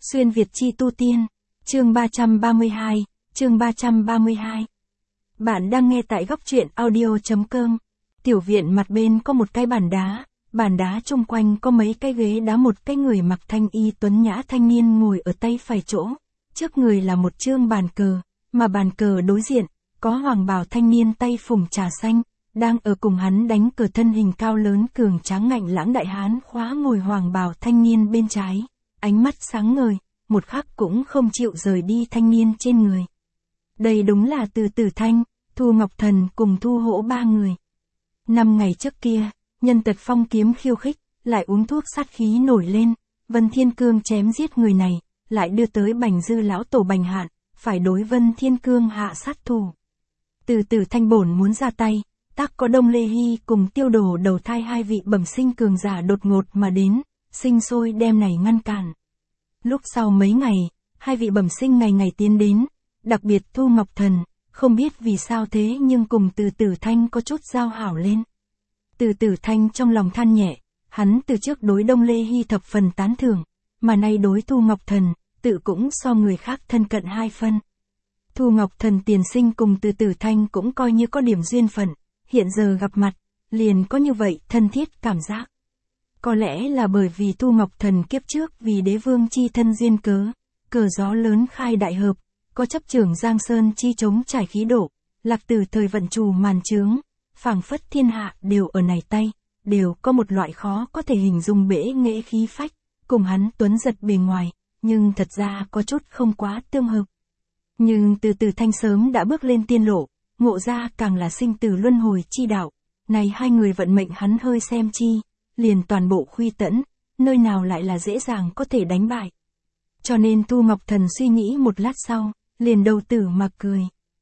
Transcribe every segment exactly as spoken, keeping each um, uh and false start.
Xuyên Việt chi tu tiên, chương ba trăm ba mươi hai, chương ba trăm ba mươi hai. Bạn đang nghe tại góc truyện audio.com. Tiểu viện mặt bên có một cái bàn đá, bàn đá chung quanh có mấy cái ghế đá, một cái người mặc thanh y tuấn nhã thanh niên ngồi ở tay phải chỗ. Trước người là một chương bàn cờ, mà bàn cờ đối diện, có hoàng bào thanh niên tay phủng trà xanh, đang ở cùng hắn đánh cờ. Thân hình cao lớn cường tráng ngạnh lãng đại hán khóa ngồi hoàng bào thanh niên bên trái, ánh mắt sáng ngời, một khắc cũng không chịu rời đi thanh niên trên người. Đây đúng là Từ Tử Thanh, Thu Ngọc Thần cùng Thu Hỗ ba người. Năm ngày trước kia, nhân tật phong kiếm khiêu khích, lại uống thuốc sát khí nổi lên, Vân Thiên Cương chém giết người này, lại đưa tới Bành Dư lão tổ Bành Hạn, phải đối Vân Thiên Cương hạ sát thủ. Từ Tử Thanh bổn muốn ra tay, tác có Đông Lê Hy cùng Tiêu Đồ đầu thai hai vị bẩm sinh cường giả đột ngột mà đến, sinh sôi đem này ngăn cản. Lúc sau mấy ngày, hai vị bẩm sinh ngày ngày tiến đến, đặc biệt Thu Ngọc Thần, không biết vì sao thế nhưng cùng Từ Tử Thanh có chút giao hảo lên. Từ Tử Thanh trong lòng than nhẹ, hắn từ trước đối Đông Lê Hy thập phần tán thưởng, mà nay đối Thu Ngọc Thần, tự cũng so người khác thân cận hai phân. Thu Ngọc Thần tiền sinh cùng Từ Tử Thanh cũng coi như có điểm duyên phận, hiện giờ gặp mặt, liền có như vậy thân thiết cảm giác. Có lẽ là bởi vì Thu Ngọc Thần kiếp trước vì đế vương chi thân duyên cớ, cờ gió lớn khai đại hợp, có chấp trưởng Giang Sơn chi chống trải khí độ, lạc từ thời vận trù màn trướng, phảng phất thiên hạ đều ở này tay, đều có một loại khó có thể hình dung bể nghệ khí phách, cùng hắn tuấn giật bề ngoài, nhưng thật ra có chút không quá tương hợp. Nhưng Từ Tử Thanh sớm đã bước lên tiên lộ, ngộ ra càng là sinh tử luân hồi chi đạo, này hai người vận mệnh hắn hơi xem chi, liền toàn bộ khuy tẫn, nơi nào lại là dễ dàng có thể đánh bại. Cho nên Thu Ngọc Thần suy nghĩ một lát sau, liền đầu tử mà cười.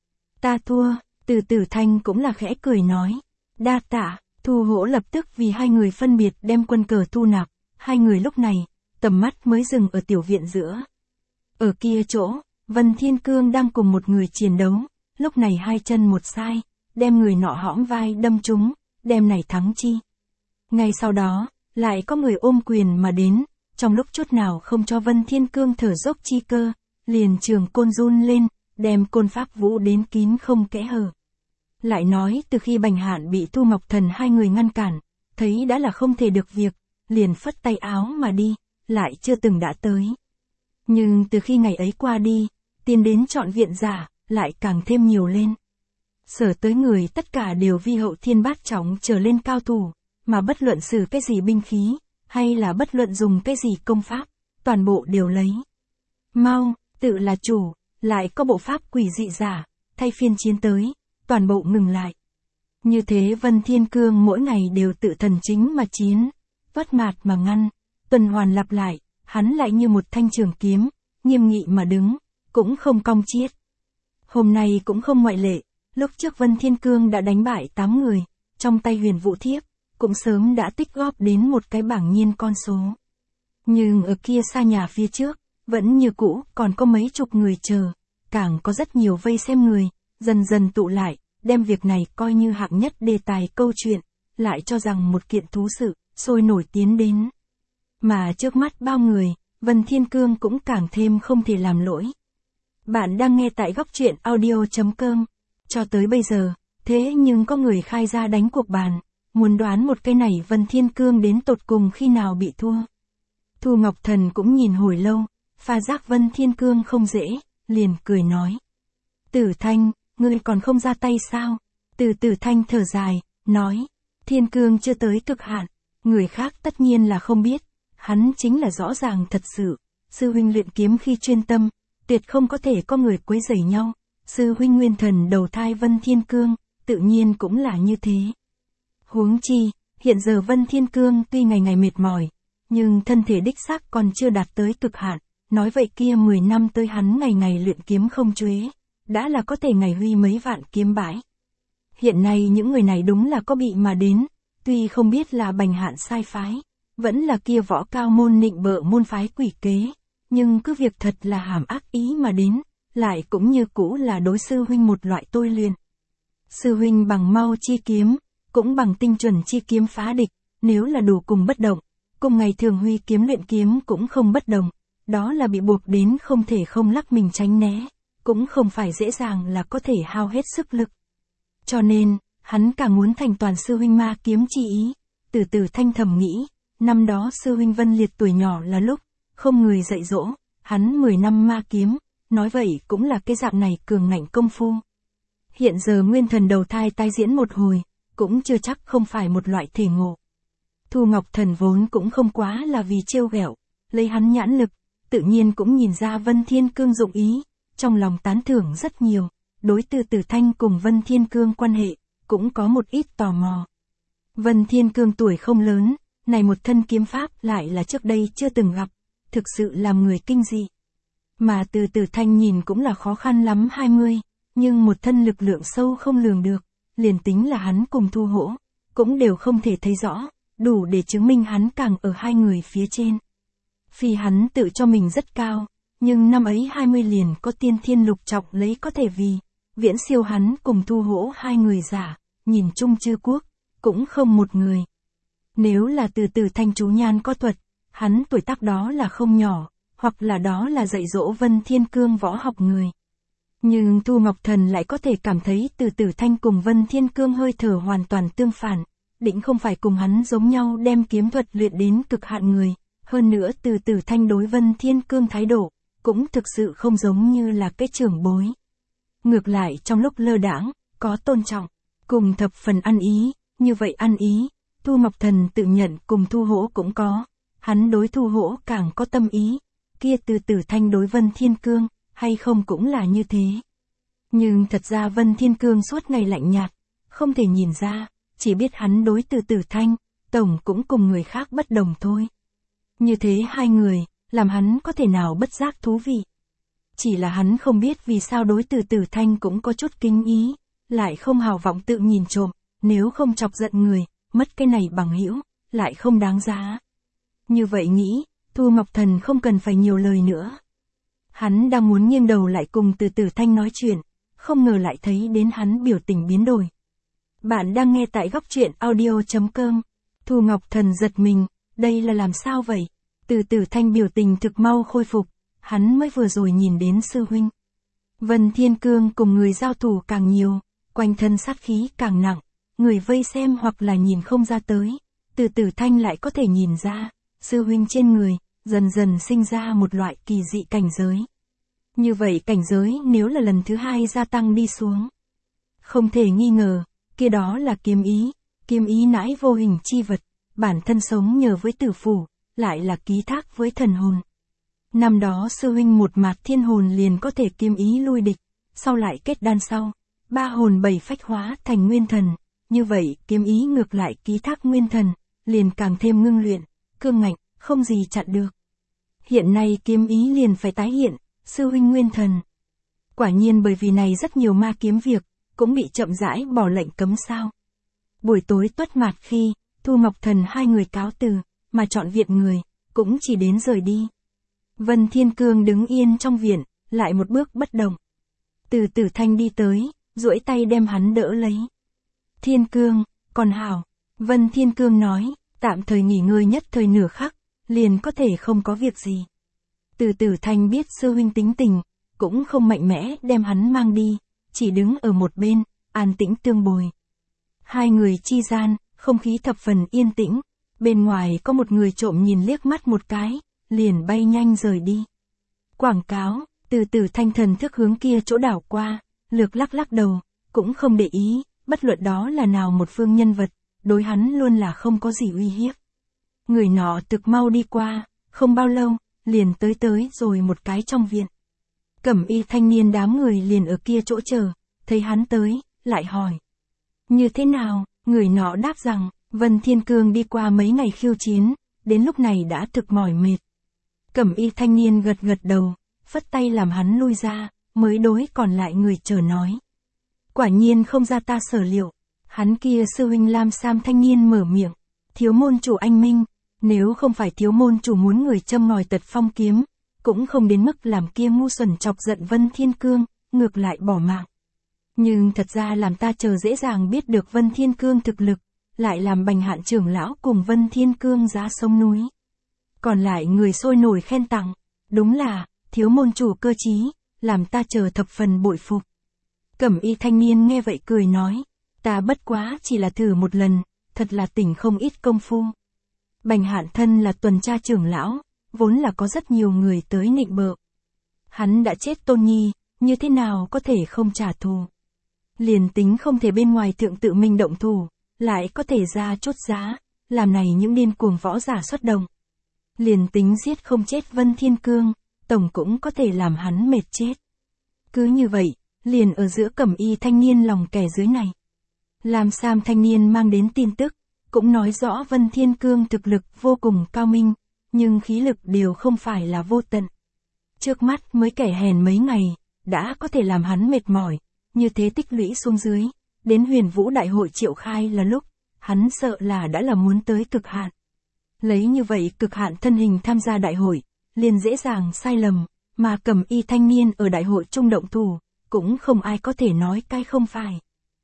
Ta thua, Từ Tử Thanh cũng là khẽ cười nói. Đa tạ, Thu Hỗ lập tức vì hai người phân biệt đem quân cờ thu nạp, hai người lúc này, tầm mắt mới dừng ở tiểu viện giữa. Ở kia chỗ, Vân Thiên Cương đang cùng một người chiến đấu, lúc này hai chân một sai, đem người nọ hõm vai đâm trúng, đem này thắng chi. Ngay sau đó, lại có người ôm quyền mà đến, trong lúc chút nào không cho Vân Thiên Cương thở dốc chi cơ, liền trường côn run lên, đem côn pháp vũ đến kín không kẽ hở. Lại nói từ khi Bành Hạn bị Thu Ngọc Thần hai người ngăn cản, thấy đã là không thể được việc, liền phất tay áo mà đi, lại chưa từng đã tới. Nhưng từ khi ngày ấy qua đi, tiến đến chọn viện giả, lại càng thêm nhiều lên. Sở tới người tất cả đều vi hậu thiên bát chóng trở lên cao thủ, mà bất luận sử cái gì binh khí, hay là bất luận dùng cái gì công pháp, toàn bộ đều lấy. Mau, tự là chủ, lại có bộ pháp quỷ dị giả, thay phiên chiến tới, toàn bộ ngừng lại. Như thế Vân Thiên Cương mỗi ngày đều tự thần chính mà chiến, vất mạt mà ngăn, tuần hoàn lặp lại, hắn lại như một thanh trường kiếm, nghiêm nghị mà đứng, cũng không cong chiết. Hôm nay cũng không ngoại lệ, lúc trước Vân Thiên Cương đã đánh bại tám người, trong tay Huyền Vũ Thiếp, cũng sớm đã tích góp đến một cái bảng nhiên con số. Nhưng ở kia xa nhà phía trước, vẫn như cũ còn có mấy chục người chờ, càng có rất nhiều vây xem người, dần dần tụ lại, đem việc này coi như hạng nhất đề tài câu chuyện, lại cho rằng một kiện thú sự, sôi nổi tiến đến. Mà trước mắt bao người, Vân Thiên Cương cũng càng thêm không thể làm lỗi. Bạn đang nghe tại góc truyện audio.com. Cho tới bây giờ, thế nhưng có người khai ra đánh cuộc bàn, muốn đoán một cái này Vân Thiên Cương đến tột cùng khi nào bị thua. Thu Ngọc Thần cũng nhìn hồi lâu, pha giác Vân Thiên Cương không dễ, liền cười nói. Tử Thanh, ngươi còn không ra tay sao? Từ Tử Thanh thở dài, nói. Thiên Cương chưa tới cực hạn, người khác tất nhiên là không biết, hắn chính là rõ ràng thật sự. Sư huynh luyện kiếm khi chuyên tâm, tuyệt không có thể có người quấy rầy nhau. Sư huynh nguyên thần đầu thai Vân Thiên Cương, tự nhiên cũng là như thế. Huống chi, hiện giờ Vân Thiên Cương tuy ngày ngày mệt mỏi, nhưng thân thể đích xác còn chưa đạt tới cực hạn, nói vậy kia mười năm tới hắn ngày ngày luyện kiếm không chuế, đã là có thể ngày huy mấy vạn kiếm bãi. Hiện nay những người này đúng là có bị mà đến, tuy không biết là Bành Hạn sai phái, vẫn là kia võ cao môn nịnh bợ môn phái quỷ kế, nhưng cứ việc thật là hàm ác ý mà đến, lại cũng như cũ là đối sư huynh một loại tôi luyện. Sư huynh bằng mau chi kiếm, cũng bằng tinh chuẩn chi kiếm phá địch, nếu là đủ cùng bất động, cùng ngày thường huy kiếm luyện kiếm cũng không bất đồng, đó là bị buộc đến không thể không lắc mình tránh né, cũng không phải dễ dàng là có thể hao hết sức lực. Cho nên, hắn càng muốn thành toàn sư huynh ma kiếm chi ý. Từ từ Thanh thầm nghĩ, năm đó sư huynh Vân Liệt tuổi nhỏ là lúc, không người dạy dỗ, hắn mười năm ma kiếm, nói vậy cũng là cái dạng này cường ngạnh công phu. Hiện giờ nguyên thần đầu thai tái diễn một hồi, cũng chưa chắc không phải một loại thể ngộ. Thu Ngọc Thần vốn cũng không quá là vì trêu ghẹo, lấy hắn nhãn lực, tự nhiên cũng nhìn ra Vân Thiên Cương dụng ý, trong lòng tán thưởng rất nhiều, đối Từ Từ Thanh cùng Vân Thiên Cương quan hệ, cũng có một ít tò mò. Vân Thiên Cương tuổi không lớn, này một thân kiếm pháp lại là trước đây chưa từng gặp, thực sự làm người kinh dị. Mà Từ Từ Thanh nhìn cũng là khó khăn lắm hai mươi, nhưng một thân lực lượng sâu không lường được, liền tính là hắn cùng Thu Hỗ, cũng đều không thể thấy rõ, đủ để chứng minh hắn càng ở hai người phía trên. Phi hắn tự cho mình rất cao, nhưng năm ấy hai mươi liền có tiên thiên lục trọng lấy có thể vì, viễn siêu hắn cùng Thu Hỗ hai người giả, nhìn chung chư quốc, cũng không một người. Nếu là Từ Từ Thanh chú nhan có thuật, hắn tuổi tác đó là không nhỏ, hoặc là đó là dạy dỗ Vân Thiên Cương võ học người. Nhưng Thu Ngọc Thần lại có thể cảm thấy Từ Từ Thanh cùng Vân Thiên Cương hơi thở hoàn toàn tương phản, định không phải cùng hắn giống nhau đem kiếm thuật luyện đến cực hạn người, hơn nữa Từ Từ Thanh đối Vân Thiên Cương thái độ, cũng thực sự không giống như là cái trưởng bối. Ngược lại trong lúc lơ đãng, có tôn trọng, cùng thập phần ăn ý, như vậy ăn ý, Thu Ngọc Thần tự nhận cùng Thu Hỗ cũng có, hắn đối Thu Hỗ càng có tâm ý, kia Từ Từ Thanh đối Vân Thiên Cương, hay không cũng là như thế. Nhưng thật ra Vân Thiên Cương suốt ngày lạnh nhạt, không thể nhìn ra, chỉ biết hắn đối Từ Từ Thanh, tổng cũng cùng người khác bất đồng thôi. Như thế hai người, làm hắn có thể nào bất giác thú vị. Chỉ là hắn không biết vì sao đối Từ Từ Thanh cũng có chút kính ý, lại không hào vọng tự nhìn trộm, nếu không chọc giận người, mất cái này bằng hữu, lại không đáng giá. Như vậy nghĩ, Thu Ngọc Thần không cần phải nhiều lời nữa. Hắn đang muốn nghiêng đầu lại cùng Từ Từ Thanh nói chuyện, không ngờ lại thấy đến hắn biểu tình biến đổi. Bạn đang nghe tại góc truyện audio chấm com. Thu Ngọc Thần giật mình, đây là làm sao vậy? Từ Từ Thanh biểu tình thực mau khôi phục, hắn mới vừa rồi nhìn đến sư huynh. Vân Thiên Cương cùng người giao thủ càng nhiều, quanh thân sát khí càng nặng, người vây xem hoặc là nhìn không ra tới, Từ Từ Thanh lại có thể nhìn ra, sư huynh trên người, dần dần sinh ra một loại kỳ dị cảnh giới. Như vậy cảnh giới nếu là lần thứ hai gia tăng đi xuống, không thể nghi ngờ, kia đó là kiếm ý, kiếm ý nãi vô hình chi vật, bản thân sống nhờ với tử phủ, lại là ký thác với thần hồn. Năm đó sư huynh một mạt thiên hồn liền có thể kiếm ý lui địch, sau lại kết đan sau, ba hồn bảy phách hóa thành nguyên thần, như vậy kiếm ý ngược lại ký thác nguyên thần, liền càng thêm ngưng luyện, cương ngạnh, không gì chặn được. Hiện nay kiếm ý liền phải tái hiện, sư huynh nguyên thần. Quả nhiên bởi vì này rất nhiều ma kiếm việc, cũng bị chậm rãi bỏ lệnh cấm sao. Buổi tối tuất mạt khi, Thu Ngọc Thần hai người cáo từ, mà chọn viện người, cũng chỉ đến rời đi. Vân Thiên Cương đứng yên trong viện, lại một bước bất động. Từ Từ Thanh đi tới, duỗi tay đem hắn đỡ lấy. Thiên Cương, còn hảo, Vân Thiên Cương nói, tạm thời nghỉ ngơi nhất thời nửa khắc, liền có thể không có việc gì. Từ Từ Thanh biết sư huynh tính tình, cũng không mạnh mẽ đem hắn mang đi, chỉ đứng ở một bên, an tĩnh tương bồi. Hai người chi gian, không khí thập phần yên tĩnh, bên ngoài có một người trộm nhìn liếc mắt một cái, liền bay nhanh rời đi. Quảng cáo, Từ Từ Thanh thần thức hướng kia chỗ đảo qua, lược lắc lắc đầu, cũng không để ý, bất luận đó là nào một phương nhân vật, đối hắn luôn là không có gì uy hiếp. Người nọ thực mau đi qua, không bao lâu, liền tới tới rồi một cái trong viện. Cẩm y thanh niên đám người liền ở kia chỗ chờ, thấy hắn tới, lại hỏi. Như thế nào, người nọ đáp rằng, Vân Thiên Cương đi qua mấy ngày khiêu chiến, đến lúc này đã thực mỏi mệt. Cẩm y thanh niên gật gật đầu, phất tay làm hắn lui ra, mới đối còn lại người chờ nói. Quả nhiên không ra ta sở liệu, hắn kia sư huynh Lam Sam thanh niên mở miệng, thiếu môn chủ anh minh, nếu không phải thiếu môn chủ muốn người châm ngòi tật phong kiếm, cũng không đến mức làm kia ngu xuẩn chọc giận Vân Thiên Cương, ngược lại bỏ mạng. Nhưng thật ra làm ta chờ dễ dàng biết được Vân Thiên Cương thực lực, lại làm Bành Hạn trưởng lão cùng Vân Thiên Cương giá sông núi. Còn lại người sôi nổi khen tặng, Đúng là, thiếu môn chủ cơ trí, làm ta chờ thập phần bội phục. Cẩm y thanh niên nghe vậy cười nói, ta bất quá chỉ là thử một lần, thật là tỉnh không ít công phu. Bành Hạn thân là tuần tra trưởng lão, vốn là có rất nhiều người tới nịnh bợ. Hắn đã chết Tôn Nhi, như thế nào có thể không trả thù. Liền tính không thể bên ngoài thượng tự mình động thủ, lại có thể ra chốt giá, làm này những điên cuồng võ giả xuất động. Liền tính giết không chết Vân Thiên Cương, tổng cũng có thể làm hắn mệt chết. Cứ như vậy, liền ở giữa cẩm y thanh niên lòng kẻ dưới này. Làm Sam thanh niên mang đến tin tức, cũng nói rõ Vân Thiên Cương thực lực vô cùng cao minh, nhưng khí lực đều không phải là vô tận. Trước mắt mới kẻ hèn mấy ngày, đã có thể làm hắn mệt mỏi, như thế tích lũy xuống dưới, đến Huyền Vũ Đại hội triệu khai là lúc, hắn sợ là đã là muốn tới cực hạn. Lấy như vậy cực hạn thân hình tham gia đại hội, liền dễ dàng sai lầm, mà cẩm y thanh niên ở đại hội trung động thủ, cũng không ai có thể nói cái không phải.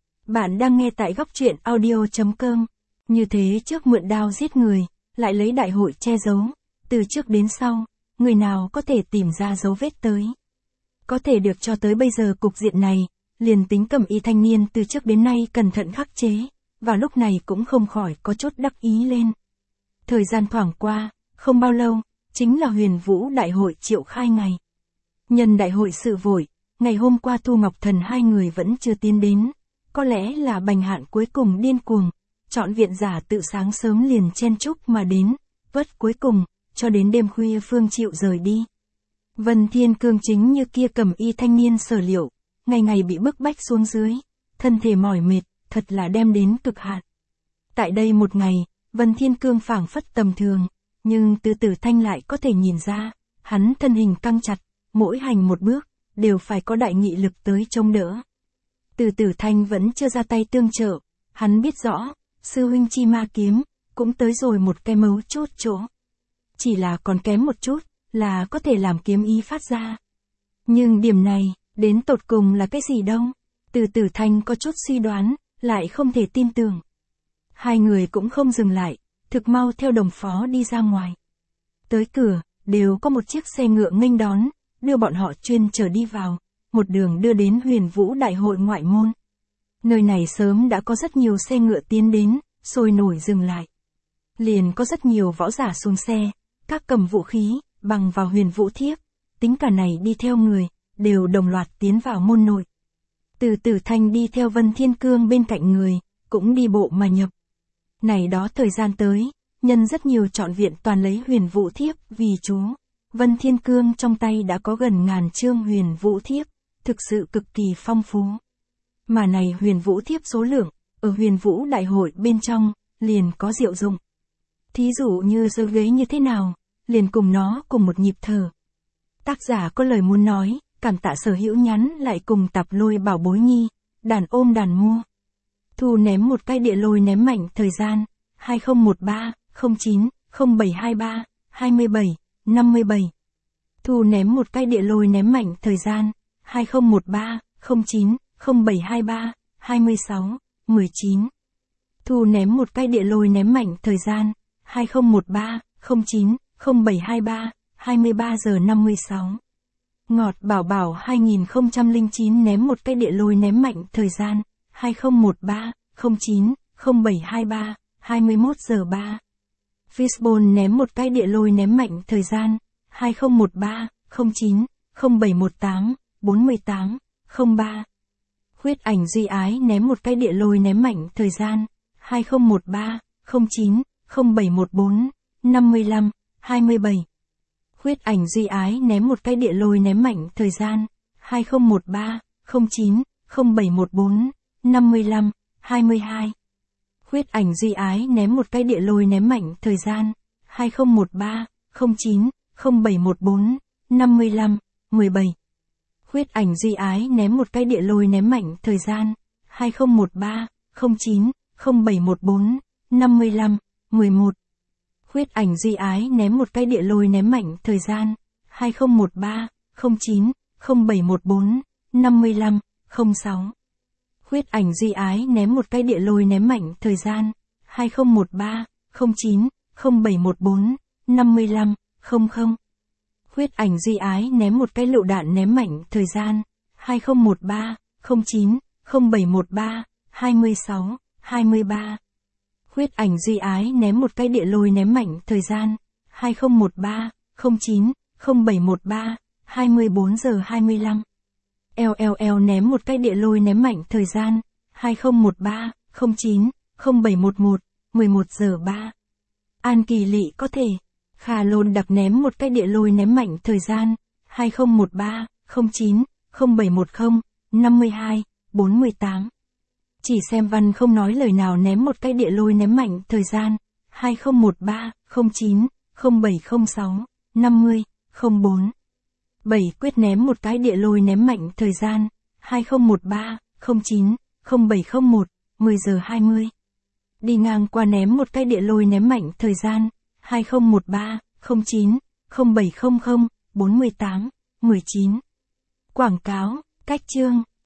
Bạn đang nghe tại góc truyện audio chấm com, như thế trước mượn đao giết người, lại lấy đại hội che giấu, từ trước đến sau, người nào có thể tìm ra dấu vết tới. Có thể được cho tới bây giờ cục diện này, liền tính cẩm y thanh niên từ trước đến nay cẩn thận khắc chế, và lúc này cũng không khỏi có chút đắc ý lên. Thời gian thoảng qua, không bao lâu, chính là Huyền Vũ Đại hội triệu khai ngày. Nhân đại hội sự vội, ngày hôm qua Thu Ngọc Thần hai người vẫn chưa tiến đến, có lẽ là Bành Hạn cuối cùng điên cuồng, chọn viện giả tự sáng sớm liền chen chúc mà đến, vất cuối cùng, cho đến đêm khuya phương chịu rời đi. Vân Thiên Cương chính như kia cẩm y thanh niên sở liệu, ngày ngày bị bức bách xuống dưới, thân thể mỏi mệt, thật là đem đến cực hạn. Tại đây một ngày, Vân Thiên Cương phảng phất tầm thường, nhưng từ Tử Thanh lại có thể nhìn ra, hắn thân hình căng chặt, mỗi hành một bước, đều phải có đại nghị lực tới chống đỡ. Từ Tử Thanh vẫn chưa ra tay tương trợ, hắn biết rõ, sư huynh chi ma kiếm, cũng tới rồi một cái mấu chốt chỗ. Chỉ là còn kém một chút, là có thể làm kiếm ý phát ra. Nhưng điểm này, đến tột cùng là cái gì đâu? Từ Tử Thanh có chút suy đoán, lại không thể tin tưởng. Hai người cũng không dừng lại, thực mau theo đồng phó đi ra ngoài. Tới cửa, đều có một chiếc xe ngựa nghênh đón, đưa bọn họ chuyên chở đi vào, một đường đưa đến Huyền Vũ Đại hội ngoại môn. Nơi này sớm đã có rất nhiều xe ngựa tiến đến, sôi nổi dừng lại. Liền có rất nhiều võ giả xuống xe, các cầm vũ khí, bằng vào Huyền Vũ thiếp, tính cả này đi theo người, đều đồng loạt tiến vào môn nội. Từ Tử Thanh đi theo Vân Thiên Cương bên cạnh người, cũng đi bộ mà nhập. Này đó thời gian tới, nhân rất nhiều chọn viện toàn lấy Huyền Vũ thiếp vì chú. Vân Thiên Cương trong tay đã có gần ngàn chương Huyền Vũ thiếp, thực sự cực kỳ phong phú. Mà này Huyền Vũ thiếp số lượng, ở Huyền Vũ Đại hội bên trong, liền có diệu dụng. Thí dụ như giơ ghế như thế nào, liền cùng nó cùng một nhịp thở. Tác giả có lời muốn nói, cảm tạ Sở Hữu nhắn lại cùng Tạp Lôi bảo bối nhi, đàn ôm đàn mua. Thu ném một cái địa lôi ném mạnh thời gian, hai không một ba, không chín, không bảy hai ba, hai bảy, năm bảy. Thu ném một cái địa lôi ném mạnh thời gian, hai không một ba, không chín, không bảy hai ba, hai sáu, mười chín. Thu ném một cái địa lôi ném mạnh thời gian, hai không một ba, không chín, không bảy hai ba, hai ba giờ năm mươi sáu. Ngọt Bảo Bảo hai không không chín ném một cái địa lôi ném mạnh thời gian, hai không một ba, không chín, không bảy hai ba, hai mươi mốt giờ ba. Fishbone ném một cái địa lôi ném mạnh thời gian, hai không một ba, không chín, không bảy một tám, bốn tám, không ba. Huyết Ảnh Duy Ái ném một cái địa lôi ném mạnh thời gian, hai không một ba, không chín, không bảy một bốn, năm lăm, hai bảy. Huyết Ảnh Duy Ái ném một cái địa lôi ném mạnh thời gian, hai không một ba, không chín, không bảy một bốn, năm lăm, hai hai. Huyết Ảnh Duy Ái ném một cái địa lôi ném mạnh thời gian, hai không một ba, không chín, không bảy một bốn, năm lăm, mười bảy. Huyết Ảnh Duy Ái ném một cái địa lôi ném mạnh thời gian, hai không một ba, không chín, không bảy một bốn, năm lăm, mười một. Huyết Ảnh Duy Ái ném một cái địa lôi ném mạnh thời gian, hai không một ba, không chín, không bảy một bốn, năm lăm, không sáu. Huyết Ảnh Duy Ái ném một cái địa lôi ném mạnh thời gian, hai không một ba, không chín, không bảy một bốn, năm lăm, không không. Khuyết ảnh Duy Ái ném một cái lựu đạn ném mạnh, thời gian, hai không một ba, không chín, không bảy một ba, hai sáu, hai ba. Khuyết ảnh Duy Ái ném một cái địa lôi ném mạnh, thời gian, hai không một ba, không chín, không bảy một ba, hai mươi bốn giờ hai mươi lăm. lờ lờ lờ ném một cái địa lôi ném mạnh, thời gian, hai không một ba, không chín, không bảy một một, mười một giờ ba. An Kỳ Lị có thể. Khà Lôn Đặc ném một cái địa lôi ném mạnh, thời gian, hai không một ba, không chín, không bảy một không, năm mươi hai, bốn mươi tám. Chỉ xem văn không nói lời nào ném một cái địa lôi ném mạnh, thời gian, hai không một ba, không chín, không bảy không sáu, năm mươi, không bốn. bảy Quyết ném một cái địa lôi ném mạnh, thời gian, hai không một ba, không chín, không bảy không một, mười giờ hai mươi. Đi ngang qua ném một cái địa lôi ném mạnh, thời gian, hai không một ba, không chín, không bảy không không, bốn mươi tám, mười chín. Quảng cáo, cách chương.